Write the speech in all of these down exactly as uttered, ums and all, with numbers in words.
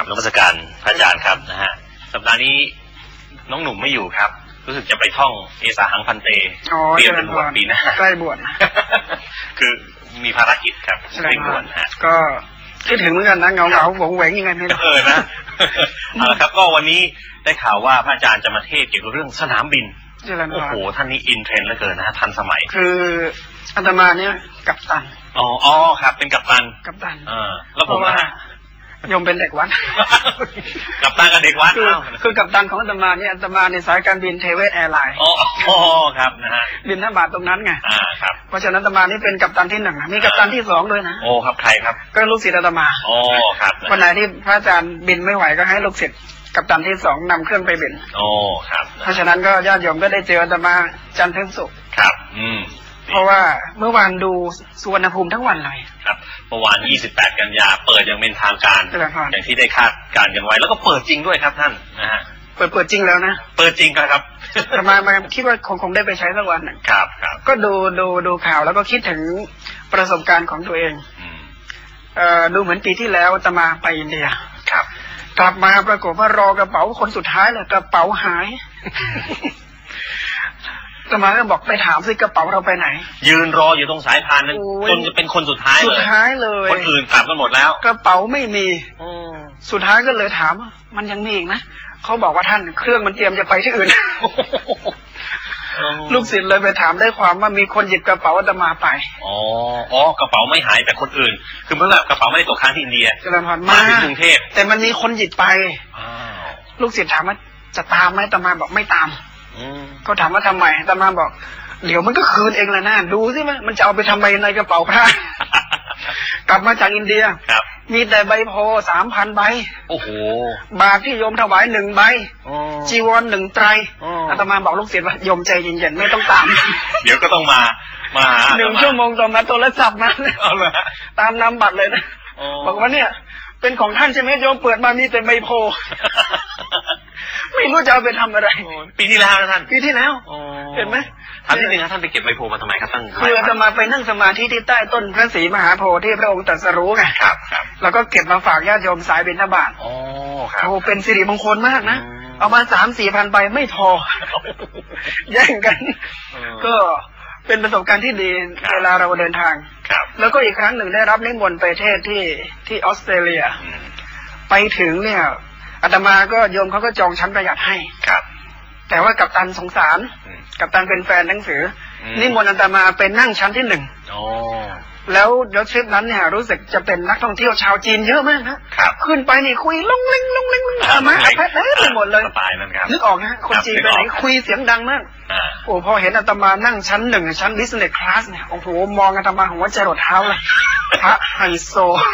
นมัสการพระอาจารย์ครับนะฮะสัปดาห์นี้น้องหนุ่มไม่อยู่ครับรู้สึกจะไปท่องเอสาหังพันเตเตรียมเป็นบวชปีหน้าใกล้บวชคือมีภารกิจครับใกล้บวชฮะก็คิดถึงเหมือนกันนะเงาเงาหวงแหวงยังไงไม่รู้เออนะเอาละครับก็วันนี้ได้ข่าวว่าพระอาจารย์จะมาเทศเกี่ยวกับเรื่องสนามบินโอ้โหท่านนี้อินเทรนด์เหลือเกินนะทันสมัยคืออาตมาเนี่ยกัปตันอ๋ออ๋อครับเป็นกัปตันกัปตันอ่าแล้วผมนะโยมเป็นเด็กวัดกัปตันกับเด็กวัดคือคือกัปตันของอาตมาเนี่ยอาตมาในสายการบินเทเวศแอร์ไลน์อ๋อครับนะฮะบินท่าบาทตรงนั้นไงอ่าครับเพราะฉะนั้นอาตมานี่เป็นกัปตันที่หนึ่งมีกัปตันที่สองด้วยนะโอ้ครับใครครับก็ลูกศิษย์อาตมาอ๋อครับวันไหนที่พระอาจารย์บินไม่ไหวก็ให้ลูกศิษย์กัปตันที่สองนำเครื่องไปบินโอ้ครับเพราะฉะนั้นก็ญาติโยมก็ได้เจออาตมาจันทร์ถึงศุกร์ครับอืมเพราะว่าเมื่อวานดูสุวรรณภูมิทั้งวันเลยครับเมื่อวานยี่สิบแปดกันยาเปิดอย่างเป็นทางการอย่างที่ได้คาดการกันไว้แล้วก็เปิดจริงด้วยครับท่านนะฮะเปิดเปิดจริงแล้วนะเปิดจริงครับแต่มามาคิดว่าคงคงได้ไปใช้สักวันครับครับก็ดูดูดูข่าวแล้วก็คิดถึงประสบการณ์ของตัวเองเอ่อดูเหมือนปีที่แล้วจะมาไปอินเดียครับกลับมาปรากฏว่ารอกระเป๋าคนสุดท้ายเลยกระเป๋าหายตมาก็บอกไปถามสิกระเป๋าเราไปไหนยืนรออยู่ตรงสายพานนั้นจนจะเป็นคนสุดท้ายเลยสุดท้ายเลยคนอื่นกลับกันหมดแล้วกระเป๋าไม่มีสุดท้ายก็เลยถามมันยังมีอีกนะเขาบอกว่าท่านเครื่องมันเตรียมจะไปที่อื่นลูกศิษย์เลยไปถามได้ความว่ามีคนหยิบกระเป๋าอาตมาไปอ๋ออ๋อกระเป๋าไม่หายแต่คนอื่นคือเมื่อกระเป๋าไม่ได้ตกค้างที่อินเดียจะผ่านมาถึงกรุงเทพแต่มันมีคนหยิบไปลูกศิษย์ถามว่าจะตามไหมอาตมาบอกไม่ตามก็ถามว่าทำไมอาตมาบอกเดี๋ยวมันก็คืนเองแหละนะดูสิมันจะเอาไปทำไมในกระเป๋าพระกลับมาจากอินเดียมีแต่ใบโพสามพันใบโอ้โหบาทที่โยมถวายหนึ่งใบจีวรหนึ่งไตรอาตมาบอกลูกศิษย์ว่าโยมใจเย็นๆไม่ต้องตามเดี๋ยวก็ต้องมามาหนึ่งชั่วโมงต่อมาโทรศัพท์มาตามนำบัตรเลยนะบอกว่าเนี่ยเป็นของท่านใช่ไหมโยมเปิดมามีแต่ใบโพไม่รู้จะเอาไปทำอะไรปีที่แล้วนะท่านปีที่แล้วเห็นไหมถามนิดนึงครับท่านไปเก็บใบโพมาทำไมครับท่านคือจะมาไปนั่งสมาธิที่ใต้ต้นพระศรีมหาโพธิ์ที่พระองค์ตรัสรู้ไงครับครับแล้วก็เก็บมาฝากญาติโยมสายบิณฑบาตอ๋อครับโอ้เป็นสิริมงคลมากนะเอามาสามสี่พันใบไม่พอแย่งกันก็เป็นประสบการณ์ที่ดีเวลาเราเดินทางแล้วก็อีกครั้งหนึ่งได้รับนิมนต์ไปเทศที่ที่ออสเตรเลียไปถึงเนี่ยอาตมาก็โยมเขาก็จองชั้นประหยัดให้ครับแต่ว่ากัปตันสงสารกัปตันเป็นแฟนหนังสือนิมนต์อาตมาเป็นนั่งชั้นที่หนึ่งแล้วแล้วทริปนั้นเนี่ยรู้สึกจะเป็นนักท่องเที่ยวชาวจีนเยอะมากนะขึ้นไปนี่คุยลงเล่งลงเล่งอามาแพ้ไปหมดเลยนึกออกนะคนจีนไปไหนคุยเสียงดังมากโอ้พอเห็นอาตมานั่งชั้นหนึ่งชั้นบิสเนสคลาสเนี่ยโอ้โหมองอาตมาหัวใจรดเท้าเลยพระไฮโซ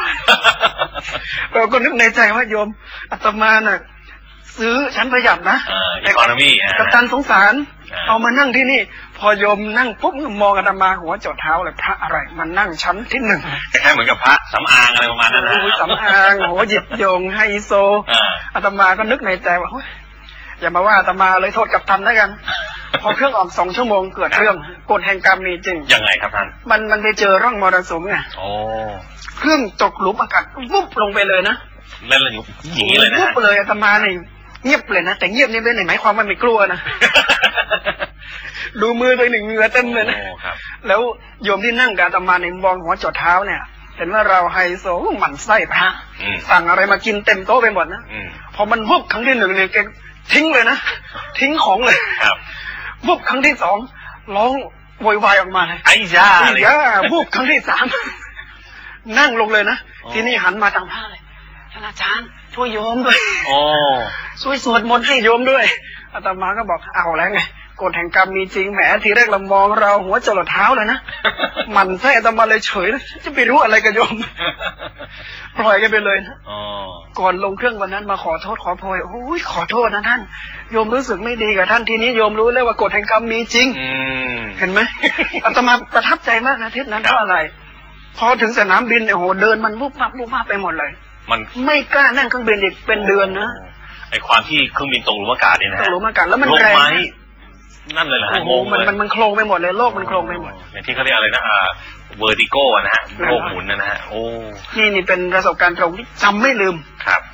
เราก็นึกในใจว่าโยมอาตมาน่ะซื้อชั้นประหยัดนะอีโคโนมี่กัปตันสงสารเอามานั่งที่นี่พอโยมนั่งปุ๊บมองอาตมาหัวจดเท้าเลยพระอะไรมันนั่งชั้นที่หนึ่งแค่เหมือนกับพระสำอางอะไรประมาณนั้นนะสำอางโหหยิบโยงไฮโซอาตมาก็นึกในใจว่าอย่ามาว่าอาตมาเลยโทษกัปตันแล้วกันพอเครื่องออกสองชั่วโมงเกิดเรื่องกฎแห่งกรรมมีจริงยังไงครับท่านมันมันไปเจอร่องมรสุมไงเครื่องตกหลุมอากาศวุบลงไปเลยนะเล่นอะไรอย่างนี้เลยนะวุบเลยอาตมาเนี่ยเงียบเลยนะแต่เงียบนี่ไม่ได้หมายความว่าไม่กลัวนะดูมือตัวหนึ่งเหงื่อเต็มเลยนะแล้วโยมที่นั่งกับอาตมาในมองหัวจดเท้าเนี่ยเห็นว่าเราไฮโซหมั่นไส้พระสั่งอะไรมากินเต็มโต๊ะไปหมดนะพอมันวุบครั้งที่หนึ่งเนี่ยแกทิ้งเลยนะทิ้งของเลยวุบครั้งที่สองร้องโวยวายออกมาเลยไอ้ย่าไอ้ย่าวุบครั้งที่สามนั่งลงเลยนะทีนี้หันมาทางพระเลยท่านอาจารย์ช่วยโยมด้วยช่วยสวดมนต์ให้โยมด้วยอาตมาก็บอกเอาแล้วไงกฎแห่งกรรมมีจริงแหมทีแรกเรามองเราหัวจรดเท้าเลยนะมันไส้อาตมาเลยเฉยนะจะไปรู้อะไรกับโยมปล่อยกันไปเลยนะก่อนลงเครื่องวันนั้นมาขอโทษขอโพยโอ้ยขอโทษนะท่านโยมรู้สึกไม่ดีกับท่านทีนี้โยมรู้แล้วว่ากฎแห่งกรรมมีจริงเห็นไหมอาตมาประทับใจมากนะทริปนั้นเพราะอะไรพอถึงสนามบินโอ้โหเดินมันวุบวับวุบวับไปหมดเลยมันไม่กล้านั่งเครื่องบินอีกเป็นเดือนนะไอความที่เครื่องบินตกหลุมอากาศเนี่ยนะตกหลุมอากาศแล้วมันแรงนั่นเลยแหละโอ้โหมันมันมันโครงไปหมดเลยโลกมันโครงไปหมดอย่างที่เขาเรียกอะไรนะอ่าเวอร์ติโก้นะฮะโลกหมุนนะฮะโอ้นี่นี่เป็นประสบการณ์ตรงที่จำไม่ลืมครับ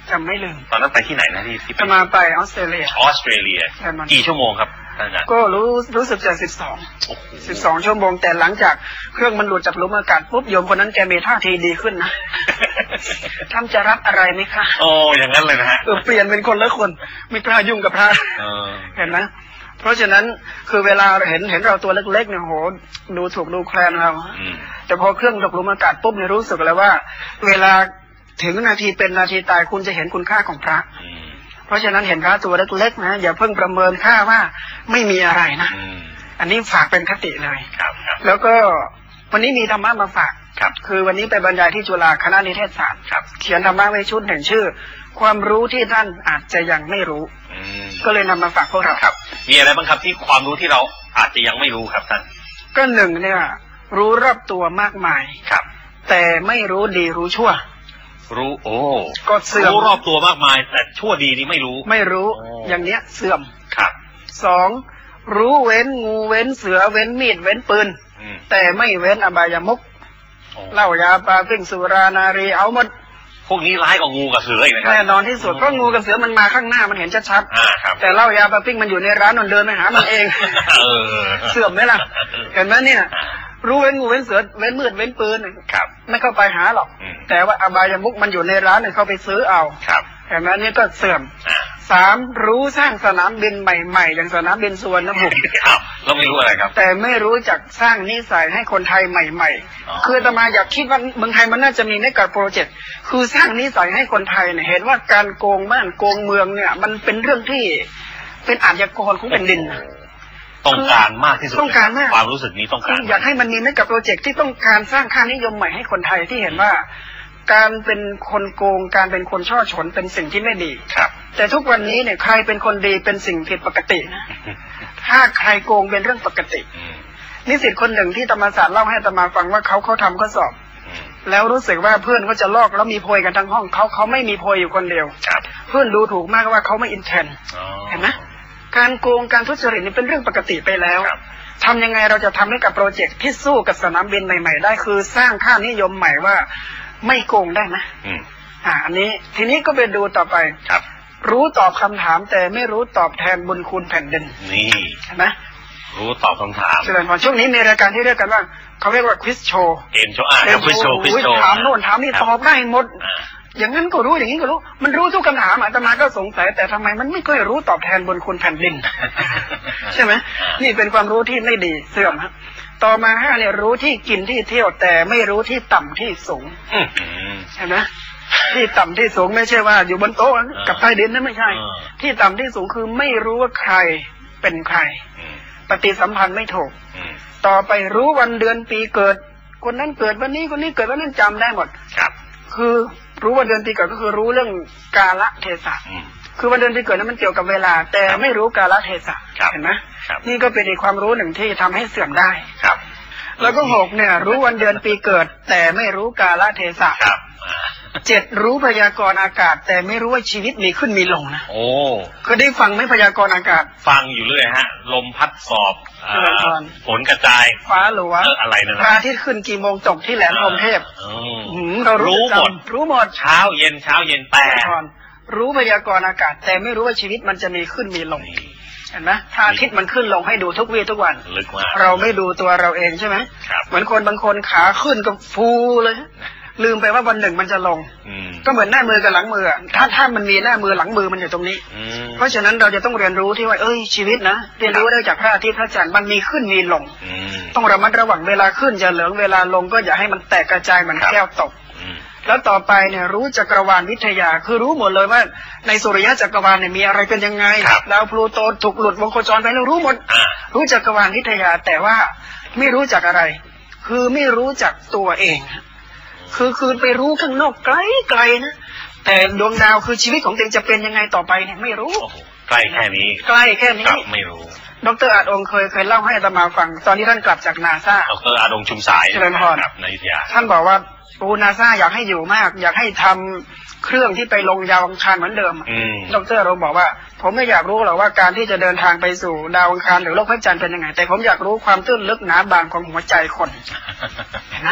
จำไม่ลืมตอนนั้นไปที่ไหนนะที่ที่จะมาไปออสเตรเลียออสเตรเลียกี่ชั่วโมงครับก็รู้รู้สึกจะสิบสองสิบสองชั่วโมงแต่หลังจากเครื่องมันหลุดจากหลุมอากาศปุ๊บโยมคนนั้นแกมีท่าทีดีขึ้นนะทำจะรับอะไรไหมคะโอ้อย่างนั้นเลยนะฮะเออเปลี่ยนเป็นคนละคนไม่กล้ายุ่งกับพระเห็นไหมเพราะฉะนั้นคือเวลาเห็นเห็นเราตัวเล็กๆเนี่ยโหดูถูกดูแคลนเราแต่พอเครื่องตกหลุมอากาศปุ๊บเนี่ยรู้สึกเลยว่าเวลาถึงนาทีเป็นนาทีตายคุณจะเห็นคุณค่าของพระเพราะฉะนั้นเห็นพระตัวเล็กๆนะอย่าเพิ่งประเมินค่าว่าไม่มีอะไรนะอันนี้ฝากเป็นคติเลยแล้วก็วันนี้มีธรรมะมาฝากคือวันนี้ไปบรรยายที่จุฬาคณะนิเทศศาสตร์เขียนธรรมะไว้ชุดหนึ่งชื่อความรู้ที่ท่านอาจจะยังไม่รู้ก็เลยนำมาฝากพวกเราครับมีอะไรบ้างครับที่ความรู้ที่เราอาจจะยังไม่รู้ครับท่านก็หนึ่งเนี่ยรู้รอบตัวมากมายครับแต่ไม่รู้ดีรู้ชั่วรู้โอ้ก็เสื่อมรู้รอบตัวมากมายแต่ชั่วดีนี่ไม่รู้ไม่รู้อย่างเนี้ยเสื่อมครับสองรู้เว้นงูเว้นเสือเว้นมีดเว้นปืนแต่ไม่เว้นอบายมุขเหล้ายาปลาปิ้งสุรานารีเอาหมดพวกนี้ร้ายกว่างูกับเสืออีกนะครับแน่นอนที่สุดเพราะงูกับเสือมันมาข้างหน้ามันเห็นชัดๆแต่เหล้ายาปลาปิ้งมันอยู่ในร้านมันเดินไปหามันเองเสื่อมไหมล่ะเห็นไหมเนี่ยรู้เว้นงูเว้นเสือเว้นมืดเว้นปืนไม่เข้าไปหาหรอกแต่ว่าอบายมุขมันอยู่ในร้านเนี่ยเข้าไปซื้อเอาเห็นไหมนี่ก็เสื่อมสามรู้สร้างสนามบินใหม่ๆอย่างสนามบินสุวรรณภูมิเราไม่รู้อะไรครับแต่ไม่รู้จักสร้างนิสัยให้คนไทยใหม่ๆคืออาตมาอยากคิดว่าเมืองไทยมันน่าจะมีเมกะโปรเจกต์คือสร้างนิสัยให้คนไทยเนี่ยเห็นว่าการโกงบ้านโกงเมืองเนี่ยมันเป็นเรื่องที่เป็นอาชญากรของแผ่นดินต้องการมากที่สุดต้องการมากความรู้สึกนี้ต้องการอยากให้มันมีเมกะโปรเจกต์ที่ต้องการสร้างค่านิยมใหม่ให้คนไทยที่เห็นว่าการเป็นคนโกงการเป็นคนช่อฉนเป็นสิ่งที่ไม่ดีครับแต่ทุกวันนี้เนี่ยใครเป็นคนดีเป็นสิ่งผิดปกตินะถ้าใครโกงเป็นเรื่องปกตินิสิตคนหนึ่งที่ธรรมศาสตร์เล่าให้อาตมาฟังว่าเขาเขาทำข้อสอบแล้วรู้สึกว่าเพื่อนเขาจะลอกแล้วมีโพยกันทั้งห้องเขาเขาไม่มีโพยอยู่คนเดียวเพื่อนดูถูกมากว่าเขาไม่อินเทนเห็นไหมการโกงการทุจริตนี่เป็นเรื่องปกติไปแล้วทำยังไงเราจะทำให้กับโปรเจกต์ที่สู้กับสนามบินใหม่ๆได้คือสร้างค่านิยมใหม่ว่าไม่โกงได้นะอ่าอันนี้ทีนี้ก็ไปดูต่อไปครับรู้ตอบคำถามแต่ไม่รู้ตอบแทนบุญคุณแผ่นดินนี่เห็นไหมรู้ตอบคำถามแสดงว่าช่วงนี้มีรายการที่เรียกกันว่าเขาเรียกว่าควิสโชว์เกมโชว์อ่าควิสโชว์ควิสโชว์ถามโน่นถามนี่ตอบได้หมดอย่างนั้นก็รู้อย่างนี้ก็รู้มันรู้ทุกคำถามอาตมาก็สงสัยแต่ทำไมมันไม่ค่อยรู้ตอบแทนบุญคุณแผ่นดินใช่ไหมนี่เป็นความรู้ที่ไม่ดีเสื่อมครับต่อมาห้าเนี่ยรู้ที่กินที่เที่ยวแต่ไม่รู้ที่ต่ำที่สูงเห็นไหมที่ต่ำที่สูงไม่ใช่ว่าอยู่บนโต๊ะกับใต้ดินนั่นไม่ใช่ที่ต่ำที่สูงคือไม่รู้ว่าใครเป็นใครปฏิสัมพันธ์ไม่ถูกต่อไปรู้วันเดือนปีเกิดคนนั้นเกิดวันนี้คนนี้เกิดวันนั้นจำได้หมดครับคือรู้วันเดือนปีเกิดก็คือรู้เรื่องกาลเทศะคือวันเดือนปีเกิดนั้นมันเกี่ยวกับเวลาแต่ไม่รู้กาลเทศะเห็นไหมนี่ก็เป็นอีกความรู้หนึ่งที่ทำให้เสื่อมได้ครับแล้วก็หกเนี่ยรู้วันเดือนปีเกิดแต่ไม่รู้กาลเทศะเจ็ดรู้พยากรณ์อากาศแต่ไม่รู้ว่าชีวิตมีขึ้นมีลงนะโอ้เคยได้ฟังไหมพยากรณ์อากาศฟังอยู่เรื่อยฮะลมพัดสอบฝนกระจายฟ้าหลัวอะไรนั่นพระอาทิตย์ขึ้นกี่โมงตกที่แหลมพรหมเทพเรารู้หมดรู้หมดเช้าเย็นเช้าเย็นแต่รู้พยากรณ์อากาศแต่ไม่รู้ว่าชีวิตมันจะมีขึ้นมีลงเห็นไหมพระอาทิตย์มันขึ้นลงให้ดูทุกวี่ทุกวันเราไม่ดูตัวเราเองใช่ไหมเหมือนคนบางคนขาขึ้นก็ฟูเลยลืมไปว่าวันหนึ่งมันจะลงก็เหมือนหน้ามือกับหลังมือถ้าถ้ามันมีหน้ามือหลังมือมันอยู่ตรงนี้เพราะฉะนั้นเราจะต้องเรียนรู้ที่ว่าเอ้ยชีวิตนะเรียนรู้ได้จากพระอาทิตย์พระจันทร์มันมีขึ้นมีลงต้องระมัดระวังเวลาขึ้นจะเหลืองเวลาลงก็อย่าให้มันแตกกระจายเหมือนแก้วตกแล้วต่อไปเนี่ยรู้จักรวาลวิทยาคือรู้หมดเลยว่าในสุริยะจักรวาลเนี่ยมีอะไรเป็นยังไงแล้วพลูโตถูกหลุดวงโคจรไปแล้วรู้หมดรู้จักรวาลวิทยาแต่ว่าไม่รู้จักอะไรคือไม่รู้จักตัวเองคือคือไปรู้ข้างนอกไกลไกลนะแต่ดวงดาวคือชีวิตของตัวเองจะเป็นยังไงต่อไปเนี่ยไม่รู้ใกล้แค่นี้ใกล้แค่นี้ไม่รู้ดร.อาจองค์เคยเคยเล่าให้อาตมาฟังตอนที่ท่านกลับจากนาซาดร.อาจองค์ชุมสายเจริญพรในวิทยาท่านบอกว่าปูนาซาอยากให้อยู่มากอยากให้ทำเครื่องที่ไปลงดาวอังคารเหมือนเดิมดร.เราบอกว่าผมไม่อยากรู้หรอกว่าการที่จะเดินทางไปสู่ดาวอังคารหรือโลกพระจันทร์เป็นยังไงแต่ผมอยากรู้ความตื้นลึกหนาบางของหัวใจคนเห็นไหม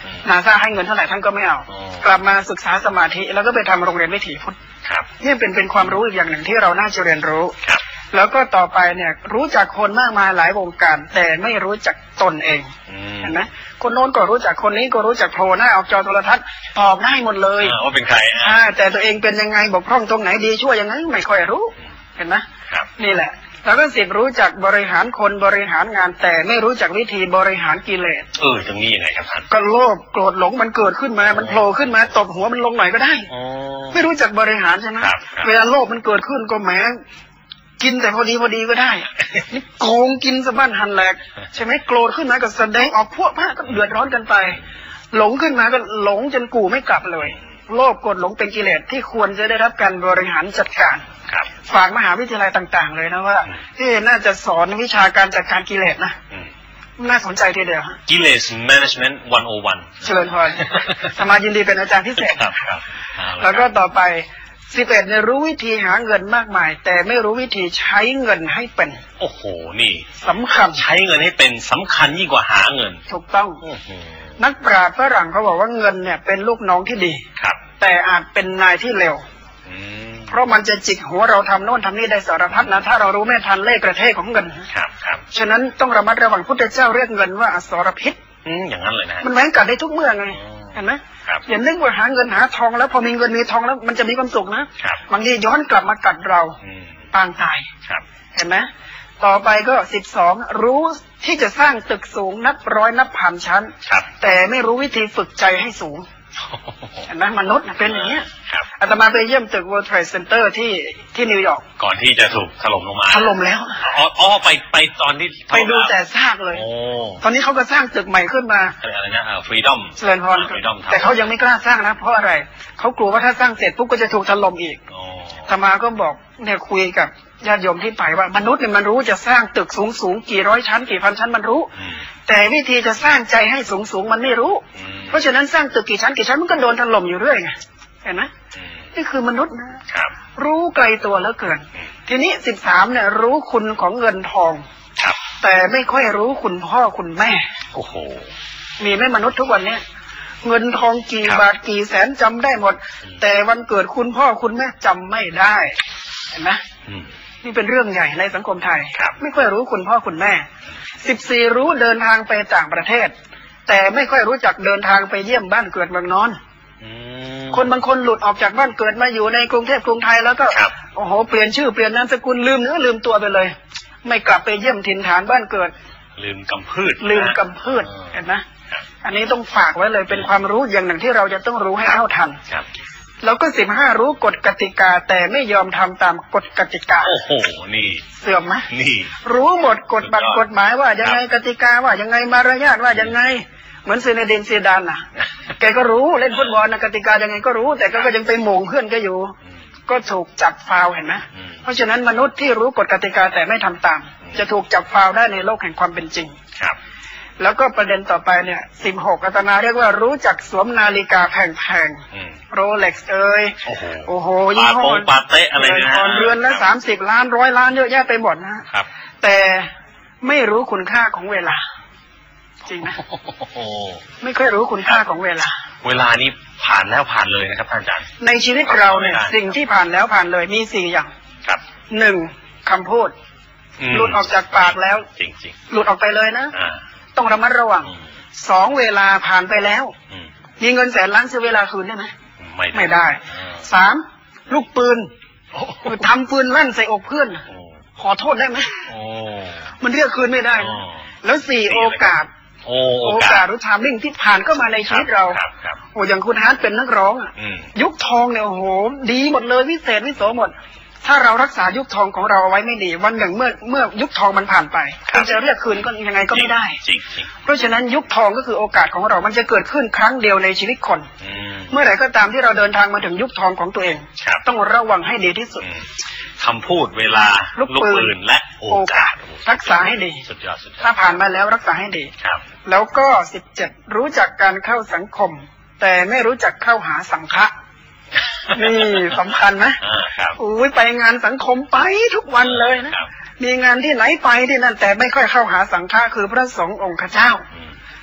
นาซาให้เงินเท่าไหร่ท่านก็ไม่เอากลับมาศึกษาสมาธิแล้วก็ไปทำโรงเรียนวิถีพุทธนี่เป็นเป็นความรู้อีกอย่างหนึ่งที่เราน่าจะเรียนรู้แล้วก็ต่อไปเนี่ยรู้จักคนมากมายหลายวงการแต่ไม่รู้จักตนเองเห็นไหมคนโน้นก็รู้จักคนนี้ก็รู้จักโผล่หน้าออกจอโทรทัศน์ตอบได้หมดเลยว่าเป็นใครอ่าแต่ตัวเองเป็นยังไงบกพร่องตรงไหนดีชั่วยังไงไม่ค่อยรู้เห็นไหมนี่แหละแล้วก็สิบรู้จักบริหารคนบริหารงานแต่ไม่รู้จักวิธีบริหารกิเลสเออตรงนี้ยังไงครับท่านก็โลภโกรธหลงมันเกิดขึ้นมามันโผล่ขึ้นมาตบหัวมันลงหน่อยก็ได้ไม่รู้จักบริหารใช่ไหมเวลาโลภมันเกิดขึ้นก็แหมกินแต่พอดีพอดีก็ได้นี่โกงกินสะบั้นหันแหลกใช่ไหมโกรธขึ้นมาก็แสดงออกพวกมากก็เดือดร้อนกันไปหลงขึ้นมาก็หลงจนกูไม่กลับเลยโลภโกรธหลงเป็นกิเลสที่ควรจะได้รับการบริหารจัดการฝากมหาวิทยาลัยต่างๆเลยนะว่าที่น่าจะสอนวิชาการจัดการกิเลสนะน่าสนใจทีเดียวกิเลส management หนึ่งศูนย์หนึ่งเชิญพรสมายินดีเป็นอาจารย์พิเศษแล้วก็ต่อไปสิบเอ็ดเนี่ยรู้วิธีหาเงินมากมายแต่ไม่รู้วิธีใช้เงินให้เป็นโอ้โหนี่สำคัญใช้เงินให้เป็นสำคัญยิ่งกว่าหาเงินถูกต้องนักปราชญ์ฝรั่งเขาบอกว่าเงินเนี่ยเป็นลูกน้องที่ดีครับแต่อาจเป็นนายที่เลวเพราะมันจะจิกหัวเราทำโน่นทำนี่ได้สารพัดนะถ้าเรารู้ไม่ทันเล่ห์กระเทของเงินครับครับฉะนั้นต้องระมัดระวังพุทธเจ้าเรียกเงินว่าอสรพิษอืมอย่างนั้นเลยนะมันแหวงกัดได้ทุกเมื่อไงเห็นไหมอย่านึกว่าหาเงินหาทองแล้วพอมีเงินมีทองแล้วมันจะมีความสุขนะบางทีย้อนกลับมากัดเราปางตายเห็นไหมต่อไปก็สิบสองรู้ที่จะสร้างตึกสูงนับร้อยนับพันชั้นแต่ไม่รู้วิธีฝึกใจให้สูงเห็นไหมมนุษย์เป็นอย่างนี้อาตมาไปเยี่ยมตึก World Trade Center ที่ที่นิวยอร์กก่อนที่จะถูกถล่มลงมาถล่มแล้วอ๋ออ๋อไปไปตอนที่ไปดูแต่ซากเลยตอนนี้เขาก็สร้างตึกใหม่ขึ้นมาอะไรนะฟรีดอมเซเลนพรแต่เขายังไม่กล้าสร้างนะเพราะอะไรเขากลัวว่าถ้าสร้างเสร็จปุ๊บก็จะถูกถล่มอีกอาตมาก็บอกเนี่ยคุยกับญาติโยมที่ไปว่ามนุษย์เนี่ยมันรู้จะสร้างตึกสูงสูงกี่ร้อยชั้นกี่พันชั้นมันรู้แต่วิธีจะสร้างใจให้สูงสูงมันไม่รู้เพราะฉะนั้นสร้างตึกกี่ชั้นกี่ชั้นมันก็โดนถล่มอยู่เรื่อยไงเห็นไหมนี่คือมนุษย์นะรู้ไกลตัวแล้วเกินทีนี้สิบสามเนี่ยรู้คุณของเงินทองแต่ไม่ค่อยรู้คุณพ่อคุณแม่โอ้โหมีไหมมนุษย์ทุกวันเนี้ยเงินทองกี่บาทกี่แสนจำได้หมดแต่วันเกิดคุณพ่อคุณแม่จำไม่ได้เห็นไหมนี่เป็นเรื่องใหญ่ในสังคมไทยไม่ค่อยรู้คุณพ่อคุณแม่สิบสี่รู้เดินทางไปต่างประเทศแต่ไม่ค่อยรู้จักเดินทางไปเยี่ยมบ้านเกิดเมืองนอนคนบางคนหลุดออกจากบ้านเกิดมาอยู่ในกรุงเทพกรุงไทยแล้วก็โอ้โหเปลี่ยนชื่อเปลี่ยนนามสกุลลืมเนื้อลืมตัวไปเลยไม่กลับไปเยี่ยมถิ่นฐานบ้านเกิดลืมกำพืชลืมกำพืชเห็นไหมอันนี้ต้องฝากไว้เลยเป็นความรู้อย่างหนึ่งที่เราจะต้องรู้ให้เท่าทันแล้วก็สิบห้ารู้กฎกติกาแต่ไม่ยอมทำตามกฎกติกาโอ้โหนี่เสื่อมไหมนี่รู้หมดกฎบัตรกฎหมายว่ายังไงกติกาว่ายังไงมารยาทว่ายังไงเหมือนซีเนดินซีดานน่ะแกก็รู้เล่นฟุตบอลนะกติกายังไงก็รู้แต่ก็ยังไปโหม่งเพื่อนก็อยู่ก็ถูกจับฟาวเห็นไหมเพราะฉะนั้นมนุษย์ที่รู้กฎกติกาแต่ไม่ทำตามจะถูกจับฟาวได้ในโลกแห่งความเป็นจริงครับแล้วก็ประเด็นต่อไปเนี่ยสิบหกอาตมาเรียกว่ารู้จักสวมนาฬิกาแพงๆโรเล็กซ์เอ้ยโอ้โหยี่ห้อปาเต้อะไรนะเรือนละสามสิบล้านร้อยล้านเยอะแยะไปหมดนะครับแต่ไม่รู้คุณค่าของเวลาจริงนะไม่ค่อยรู้คุณค่าของเวลาเวลานี้ผ่านแล้วผ่านเลยนะครับท่านอาจารย์ในชีวิตเราเนี่ยสิ่งที่ผ่านแล้วผ่านเลยมีสี่อย่างครับหนึ่งคำพูดหลุดออกจากปากแล้วจริงๆหลุดออกไปเลยนะต้องระมัดระวังสองเวลาผ่านไปแล้วมีเงินแสนล้านซื้อเวลาคืนได้ไหมไม่ไม่ได้สามลูกปืนทำปืนลั่นใส่อกเพื่อนขอโทษได้ไหมมันเรียกคืนไม่ได้แล้วสี่โอกาสโอกาสหรือทามมิ่งที่ผ่านก็มาในชีวิตเราโอ้อย่างคุณฮาร์ดเป็นนักร้องอ่ะยุคทองเนี่ยโอ้โหดีหมดเลยวิเศษวิโสหมดถ้าเรารักษายุคทองของเราเอาไว้ไม่ดีวันหนึ่งเมื่อเมื่อยุคทองมันผ่านไปมันจะเรียกคืนก็ยังไงก็ไม่ได้เพราะฉะนั้นยุคทองก็คือโอกาสของเรามันจะเกิดขึ้นครั้งเดียวในชีวิตคนเมื่อไหร่ก็ตามที่เราเดินทางมาถึงยุคทองของตัวเองต้องระวังให้ดีที่สุดคำพูดเวลาลูกปืนและโอกาสรักษาให้ดีถ้าผ่านมาแล้วรักษาให้ดีแล้วก็สิบเจ็ดรู้จักการเข้าสังคมแต่ไม่รู้จักเข้าหาสังฆะนี่สำคัญนะอุ้ยไปงานสังคมไปทุกวันเลยนะมีงานที่ไหนไปที่นั่นแต่ไม่ค่อยเข้าหาสังฆะคือพระสงฆ์องค์ข้าเจ้า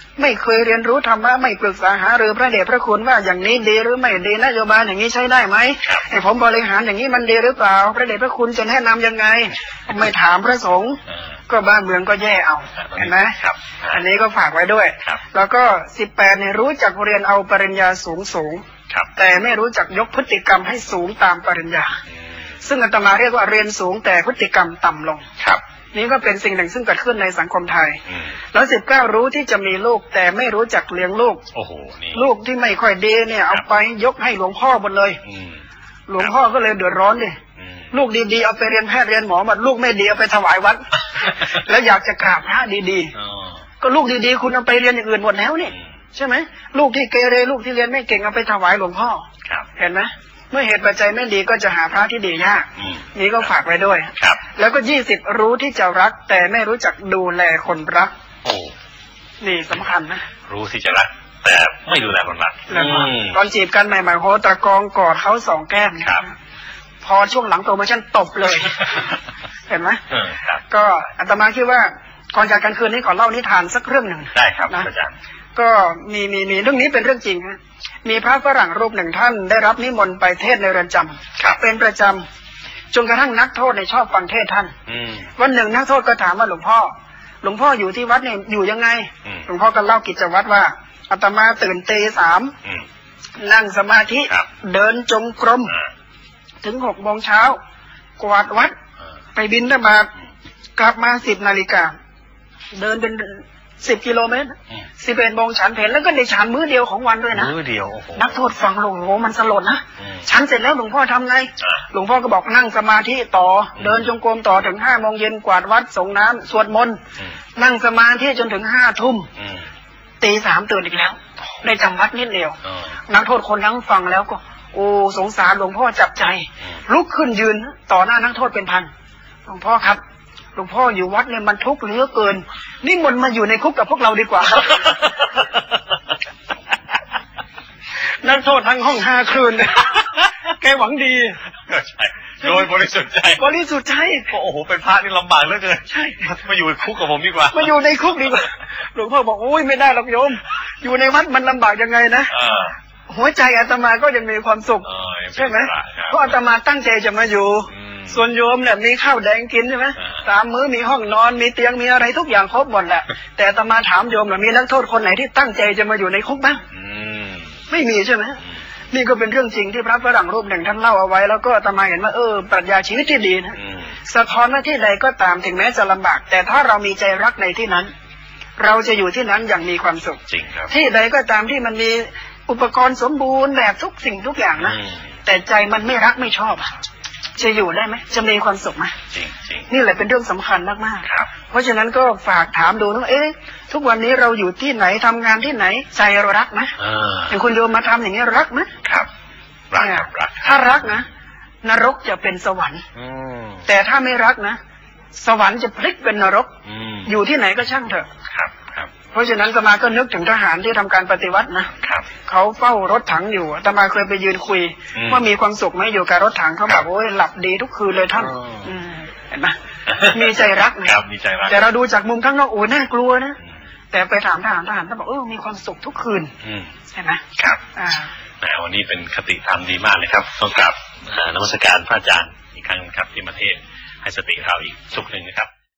ไม่เคยเรียนรู้ธรรมะไม่ปรึกษาหารือพระเดชพระคุณว่าอย่างนี้ดีหรือไม่ดีนโยบายอย่างนี้ใช้ได้ไหมให้ผมบริหารอย่างนี้มันดีหรือเปล่าพระเดชพระคุณจะแนะนำยังไงไม่ถามพระสงฆ์ก็บ้านเมืองก็แย่เอาเห็นไหมอันนี้ก็ฝากไว้ด้วยแล้วก็สิบแปดเนี่ยรู้จักเรียนเอาปริญญาสูงสูงแต่ไม่รู้จักยกพฤติกรรมให้สูงตามปริญญาซึ่งอาตมาเรียกว่าเรียนสูงแต่พฤติกรรมต่ำลงนี่ก็เป็นสิ่งหนึ่งซึ่งเกิดขึ้นในสังคมไทยแล้วสิบเก้ารู้ที่จะมีลูกแต่ไม่รู้จักเลี้ยงลูกโอ้โหลูกที่ไม่ค่อยดีเนี่ยเอาไปยกให้หลวงพ่อหมดเลยหลวงพ่อก็เลยเดือดร้อนดิลูกดีๆเอาไปเรียนแพทย์เรียนหมอหมดลูกไม่ดีเอาไปถวายวัดแล้วอยากจะกราบพระดีๆก็ลูกดีๆคุณเอาไปเรียนอย่างอื่นหมดแล้วนี่ใช่ไหมลูกที่เกเรลูกที่เรียนไม่เก่งเอาไปถวายหลวงพ่อเห็นไหมเมื่อเหตุปัจจัยไม่ดีก็จะหาพระที่ดียากนี่ก็ฝากไว้ด้วยแล้วก็ยี่สิบรู้ที่จะรักแต่ไม่รู้จักดูแลคนรักโอ้นี่สำคัญนะรู้ที่จะรักแต่ไม่ดูแลคนรักตอนจีบกันใหม่ๆโหตะกองกอดเขาสองแก้มพอช่วงหลังโปรโมชั่นตบเลยเห็นไหมก็อาตมาคิดว่าก่อนจากกันคืนนี้ขอเล่านิทานสักเรื่องหนึ่งได้ครับอาจารย์ก็มีมีมีเรื่องนี้เป็นเรื่องจริงฮะมีพระฝรั่งรูปหนึ่งท่านได้รับนิมนต์ไปเทศในเรือนจำเป็นประจำจนกระทั่งนักโทษในชอบฟังเทศท่านวันหนึ่งนักโทษก็ถามว่าหลวงพ่อหลวงพ่ออยู่ที่วัดเนี่ยอยู่ยังไงหลวงพ่อก็เล่ากิจวัตรว่าอาตมาตื่นตีสามนั่งสมาธิเดินจงกรมถึงหกโมงเช้ากวาดวัดไปบิณฑบาตกลับมาสิบนาฬิกาเดินเป็นสิบกิโลเมตรสิบเอ็ดโมงฉันเพลแล้วก็ในฉันมื้อเดียวของวันด้วยนะมื้อเดียวนักโทษฟังหลวงพ่อมันสลดนะฉันเสร็จแล้วหลวงพ่อทำไงหลวงพ่อก็บอกนั่งสมาธิต่อเดินจงกรมต่อถึงห้าโมงเย็นกวาดวัดส่งน้ำสวดมนต์นั่งสมาธิจนถึงห้าทุ่มตีสามตื่นอีกแล้วได้จำวัดนิดเดียวนักโทษคนนั้นฟังแล้วก็โอ้สงสารหลวงพ่อจับใจลุกขึ้นยืนต่อหน้านักโทษเป็นพันหลวงพ่อครับหลวงพ่ออยู่วัดเนี่ยมันทุกข์เหลือเกินนี่มนมาอยู่ในคุกกับพวกเราดีกว่า นักโทษทั้งห้องห้าคืน แกหวังดีโดยบริสุทธิ์ใจบริสุทธิ์ใจโอ้โหเป็นพระนี่ลำบากเหลือเกินใช่มาอยู่ในคุกกับผมดีกว่ามาอยู่ในคุกดีกว่าหลวงพ่อบอกโอ้ยไม่ได้หรอกโยมอยู่ในวัดมันลำบากยังไงนะหัวใจอาตมาก็ยังมีความสุขใช่ไหมเพราะอาตมาตั้งใจจะมาอยู่ส่วนโยมเนี่ยมีข้าวแดงกินใช่ไหมสามมื้อมีห้องนอนมีเตียงมีอะไรทุกอย่างครบหมดแหละแต่อาตมาถามโยมว่ามีนักโทษคนไหนที่ตั้งใจจะมาอยู่ในคุกบ้างไม่มีใช่ไหมนี่ก็เป็นเรื่องจริงที่พระฝรั่งรูปหนึ่งท่านเล่าเอาไว้แล้วก็อาตมาเห็นว่าเออปรัชญาชีวิตที่ดีนะสะท้อนว่าที่ใดก็ตามถึงแม้จะลำบากแต่ถ้าเรามีใจรักในที่นั้นเราจะอยู่ที่นั้นอย่างมีความสุขจริงครับที่ใดก็ตามที่มันมีอุปกรณ์สมบูรณ์แบบทุกสิ่งทุกอย่างนะแต่ใจมันไม่รักไม่ชอบจะอยู่ได้ไหมจะมีความสุขไหมจริงจริงนี่แหละเป็นเรื่องสำคัญมากๆเพราะฉะนั้นก็ฝากถามดูนะเอ๊ะทุกวันนี้เราอยู่ที่ไหนทำงานที่ไหนใจเรารักไหมอย่างคุณโยมมาทำอย่างนี้รักไหมครับรักรักถ้ารักนะนรกจะเป็นสวรรค์แต่ถ้าไม่รักนะสวรรค์จะพลิกเป็นนรกอยู่ที่ไหนก็ช่างเถอะครับครับเพราะฉะนั้นอาตมาก็นึกถึงทหารที่ทำการปฏิวัตินะเขาเฝ้ารถถังอยู่อาตมาเคยไปยืนคุยว่ามีความสุขไหมอยู่กับรถถังเขาบอกโอ้ยหลับดีทุกคืนเลยท่านเห็นไหมมีใจรักนะแต่เราดูจากมุมข้างนอกโอ้ยน่ากลัวนะแต่ไปถามทหารทหารเขาบอกเออมีความสุขทุกคืนใช่ไหมครับวันนี้เป็นคติธรรมดีมากเลยครับต้องกราบนมัสการพระอาจารย์อีกครั้งครับที่มาเทศน์ให้สติเราอีกสุขหนึ่งนะครับ